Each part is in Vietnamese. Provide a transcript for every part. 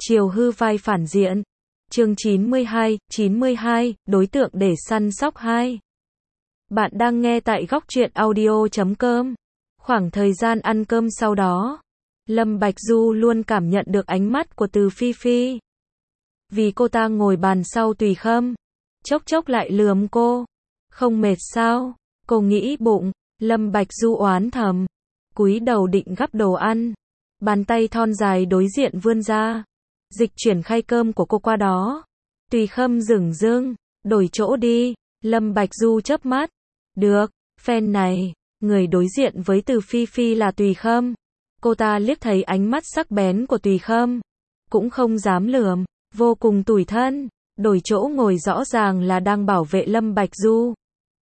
Chiều hư vai phản diện. Chương 92, đối tượng để săn sóc 2. Bạn đang nghe tại góc truyện audio.com. Khoảng thời gian ăn cơm sau đó, Lâm Bạch Du luôn cảm nhận được ánh mắt của Từ Phi Phi. Vì cô ta ngồi bàn sau Tùy Khâm, chốc chốc lại lườm cô. Không mệt sao? Cô nghĩ bụng. Lâm Bạch Du oán thầm, cúi đầu định gắp đồ ăn. Bàn tay thon dài đối diện vươn ra, dịch chuyển khay cơm của cô qua đó. Tùy Khâm dửng dưng, đổi chỗ đi. Lâm Bạch Du chớp mắt. Được, phen này, người đối diện với Từ Phi Phi là Tùy Khâm. Cô ta liếc thấy ánh mắt sắc bén của Tùy Khâm, cũng không dám lườm, vô cùng tủi thân. Đổi chỗ ngồi rõ ràng là đang bảo vệ Lâm Bạch Du.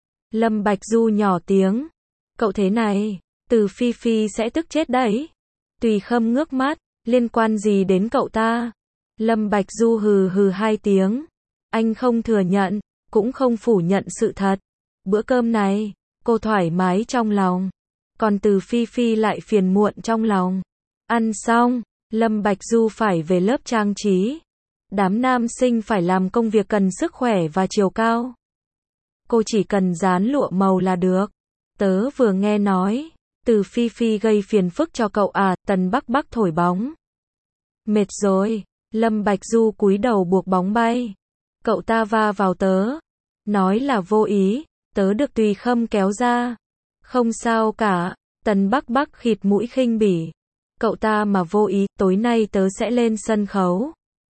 Lâm Bạch Du nhỏ tiếng, cậu thế này, Từ Phi Phi sẽ tức chết đấy. Tùy Khâm ngước mắt, liên quan gì đến cậu ta? Lâm Bạch Du hừ hừ hai tiếng. Anh không thừa nhận, cũng không phủ nhận sự thật. Bữa cơm này, cô thoải mái trong lòng, còn Từ Phi Phi lại phiền muộn trong lòng. Ăn xong, Lâm Bạch Du phải về lớp trang trí. Đám nam sinh phải làm công việc cần sức khỏe và chiều cao. Cô chỉ cần dán lụa màu là được. Tớ vừa nghe nói, Từ Phi Phi gây phiền phức cho cậu à? Tần Bắc Bắc thổi bóng. Mệt rồi. Lâm Bạch Du cúi đầu buộc bóng bay. Cậu ta va vào tớ. Nói là vô ý, tớ được Tùy Khâm kéo ra. Không sao cả. Tần Bắc Bắc khịt mũi khinh bỉ. Cậu ta mà vô ý, tối nay tớ sẽ lên sân khấu.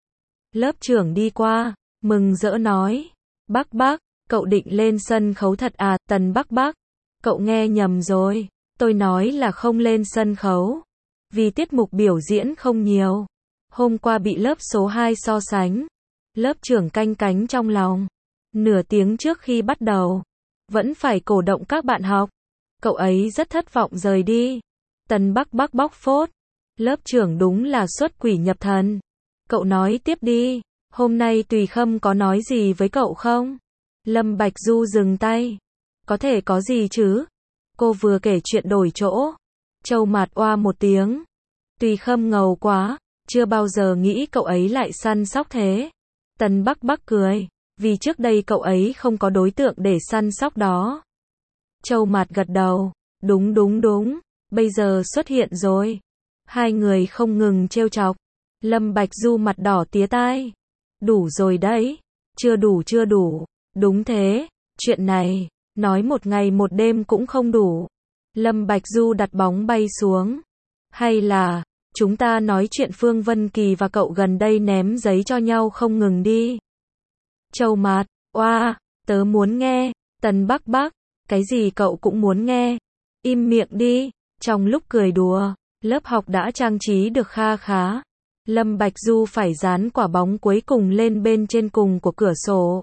Lớp trưởng đi qua, mừng rỡ nói. Bắc Bắc, cậu định lên sân khấu thật à? Tần Bắc Bắc, cậu nghe nhầm rồi. Tôi nói là không lên sân khấu. Vì tiết mục biểu diễn không nhiều. Hôm qua bị lớp số 2 so sánh. Lớp trưởng canh cánh trong lòng. Nửa tiếng trước khi bắt đầu, vẫn phải cổ động các bạn học. Cậu ấy rất thất vọng rời đi. Tần Bắc Bắc bóc phốt. Lớp trưởng đúng là xuất quỷ nhập thần. Cậu nói tiếp đi. Hôm nay Tùy Khâm có nói gì với cậu không? Lâm Bạch Du dừng tay. Có thể có gì chứ? Cô vừa kể chuyện đổi chỗ. Châu Mạt oa một tiếng. Tùy Khâm ngầu quá. Chưa bao giờ nghĩ cậu ấy lại săn sóc thế. Tần Bắc Bắc cười. Vì trước đây cậu ấy không có đối tượng để săn sóc đó. Châu Mạt gật đầu. Đúng. Bây giờ xuất hiện rồi. Hai người không ngừng trêu chọc. Lâm Bạch Du mặt đỏ tía tai. Đủ rồi đấy. Chưa đủ. Đúng thế. Chuyện này, nói một ngày một đêm cũng không đủ. Lâm Bạch Du đặt bóng bay xuống. Hay là, chúng ta nói chuyện Phương Vân Kỳ và cậu gần đây ném giấy cho nhau không ngừng đi. Châu Mạt, oa, tớ muốn nghe. Tần Bắc Bắc, cái gì cậu cũng muốn nghe. Im miệng đi. Trong lúc cười đùa, lớp học đã trang trí được kha khá. Lâm Bạch Du phải dán quả bóng cuối cùng lên bên trên cùng của cửa sổ.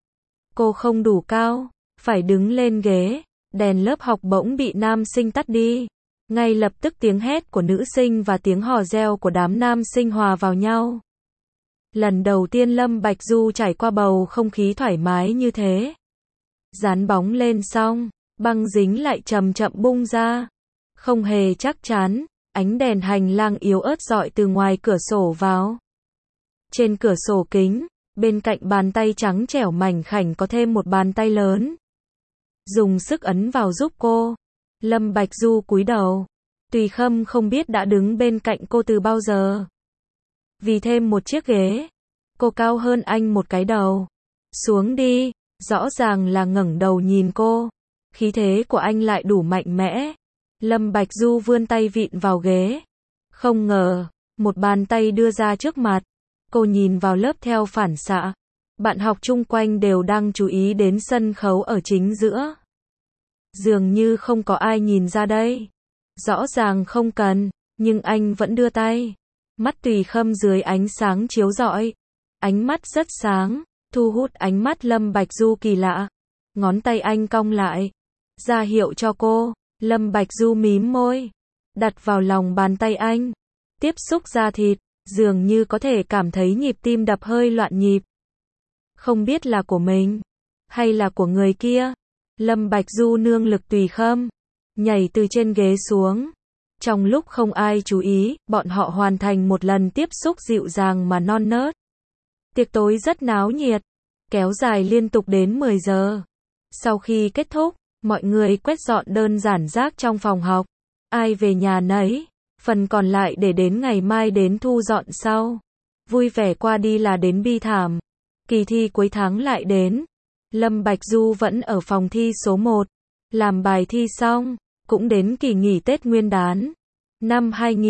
Cô không đủ cao, phải đứng lên ghế. Đèn lớp học bỗng bị nam sinh tắt đi. Ngay lập tức tiếng hét của nữ sinh và tiếng hò reo của đám nam sinh hòa vào nhau. Lần đầu tiên Lâm Bạch Du trải qua bầu không khí thoải mái như thế. Dán bóng lên xong, băng dính lại chậm chậm bung ra. Không hề chắc chắn, ánh đèn hành lang yếu ớt rọi từ ngoài cửa sổ vào. Trên cửa sổ kính, bên cạnh bàn tay trắng trẻo mảnh khảnh có thêm một bàn tay lớn. Dùng sức ấn vào giúp cô. Lâm Bạch Du cúi đầu. Tùy Khâm không biết đã đứng bên cạnh cô từ bao giờ. Vì thêm một chiếc ghế, cô cao hơn anh một cái đầu. Xuống đi. Rõ ràng là ngẩng đầu nhìn cô. Khí thế của anh lại đủ mạnh mẽ. Lâm Bạch Du vươn tay vịn vào ghế. Không ngờ, một bàn tay đưa ra trước mặt. Cô nhìn vào lớp theo phản xạ. Bạn học chung quanh đều đang chú ý đến sân khấu ở chính giữa. Dường như không có ai nhìn ra đây. Rõ ràng không cần, nhưng anh vẫn đưa tay. Mắt Tùy Khâm dưới ánh sáng chiếu rọi. Ánh mắt rất sáng, thu hút ánh mắt Lâm Bạch Du kỳ lạ. Ngón tay anh cong lại, ra hiệu cho cô. Lâm Bạch Du mím môi, đặt vào lòng bàn tay anh. Tiếp xúc da thịt, dường như có thể cảm thấy nhịp tim đập hơi loạn nhịp. Không biết là của mình, hay là của người kia. Lâm Bạch Du nương lực Tùy Khâm, nhảy từ trên ghế xuống. Trong lúc không ai chú ý, bọn họ hoàn thành một lần tiếp xúc dịu dàng mà non nớt. Tiệc tối rất náo nhiệt, kéo dài liên tục đến 10 giờ. Sau khi kết thúc, mọi người quét dọn đơn giản rác trong phòng học. Ai về nhà nấy, phần còn lại để đến ngày mai đến thu dọn sau. Vui vẻ qua đi là đến bi thảm. Kỳ thi cuối tháng lại đến. Lâm Bạch Du vẫn ở phòng thi số 1. Làm bài thi xong, cũng đến kỳ nghỉ Tết Nguyên đán. Năm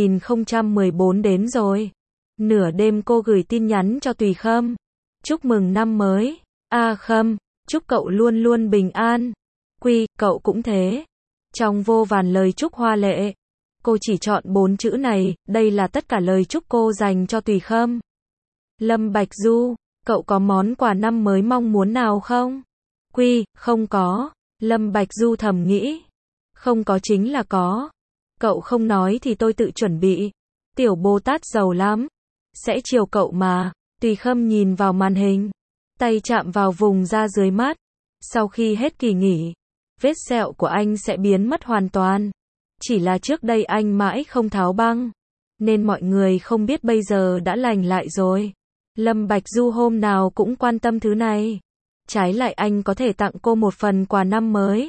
2014 đến rồi. Nửa đêm cô gửi tin nhắn cho Tùy Khâm. Chúc mừng năm mới. A Khâm, chúc cậu luôn luôn bình an. Quy, cậu cũng thế. Trong vô vàn lời chúc hoa lệ, cô chỉ chọn 4 chữ này, đây là tất cả lời chúc cô dành cho Tùy Khâm. Lâm Bạch Du, cậu có món quà năm mới mong muốn nào không? Quy, không có. Lâm Bạch Du thầm nghĩ. Không có chính là có. Cậu không nói thì tôi tự chuẩn bị. Tiểu Bồ Tát giàu lắm. Sẽ chiều cậu mà. Tùy Khâm nhìn vào màn hình. Tay chạm vào vùng da dưới mắt. Sau khi hết kỳ nghỉ, vết sẹo của anh sẽ biến mất hoàn toàn. Chỉ là trước đây anh mãi không tháo băng, nên mọi người không biết bây giờ đã lành lại rồi. Lâm Bạch Du hôm nào cũng quan tâm thứ này. Trái lại anh có thể tặng cô một phần quà năm mới.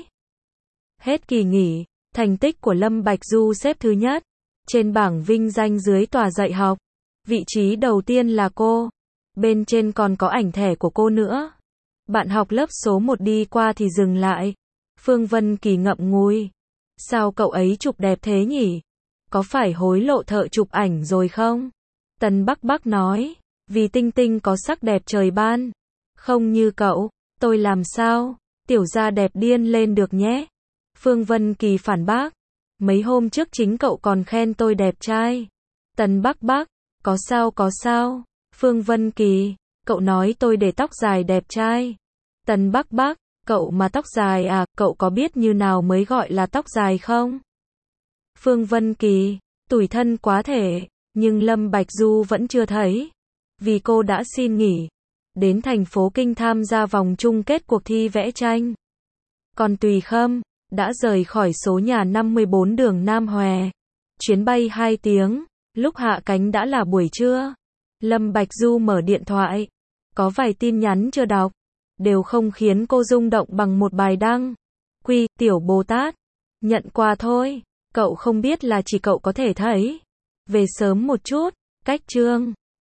Hết kỳ nghỉ, thành tích của Lâm Bạch Du xếp thứ nhất. Trên bảng vinh danh dưới tòa dạy học. Vị trí đầu tiên là cô. Bên trên còn có ảnh thẻ của cô nữa. Bạn học lớp số 1 đi qua thì dừng lại. Phương Vân Kỳ ngậm ngùi. Sao cậu ấy chụp đẹp thế nhỉ? Có phải hối lộ thợ chụp ảnh rồi không? Tần Bắc Bắc nói. Vì Tinh Tinh có sắc đẹp trời ban. Không như cậu, tôi làm sao? Tiểu gia đẹp điên lên được nhé. Phương Vân Kỳ phản bác. Mấy hôm trước chính cậu còn khen tôi đẹp trai. Tần Bắc Bắc. Có sao? Phương Vân Kỳ. Cậu nói tôi để tóc dài đẹp trai. Tần Bắc Bắc. Cậu mà tóc dài à, cậu có biết như nào mới gọi là tóc dài không? Phương Vân Kỳ. Tủi thân quá thể. Nhưng Lâm Bạch Du vẫn chưa thấy. Vì cô đã xin nghỉ. Đến thành phố Kinh tham gia vòng chung kết cuộc thi vẽ tranh. Còn Tùy Khâm đã rời khỏi số nhà 54 đường Nam Hòe. Chuyến bay 2 tiếng. Lúc hạ cánh đã là buổi trưa. Lâm Bạch Du mở điện thoại. Có vài tin nhắn chưa đọc. Đều không khiến cô rung động bằng một bài đăng. Quy, Tiểu Bồ Tát. Nhận quà thôi. Cậu không biết là chỉ cậu có thể thấy. Về sớm một chút. Cách chương.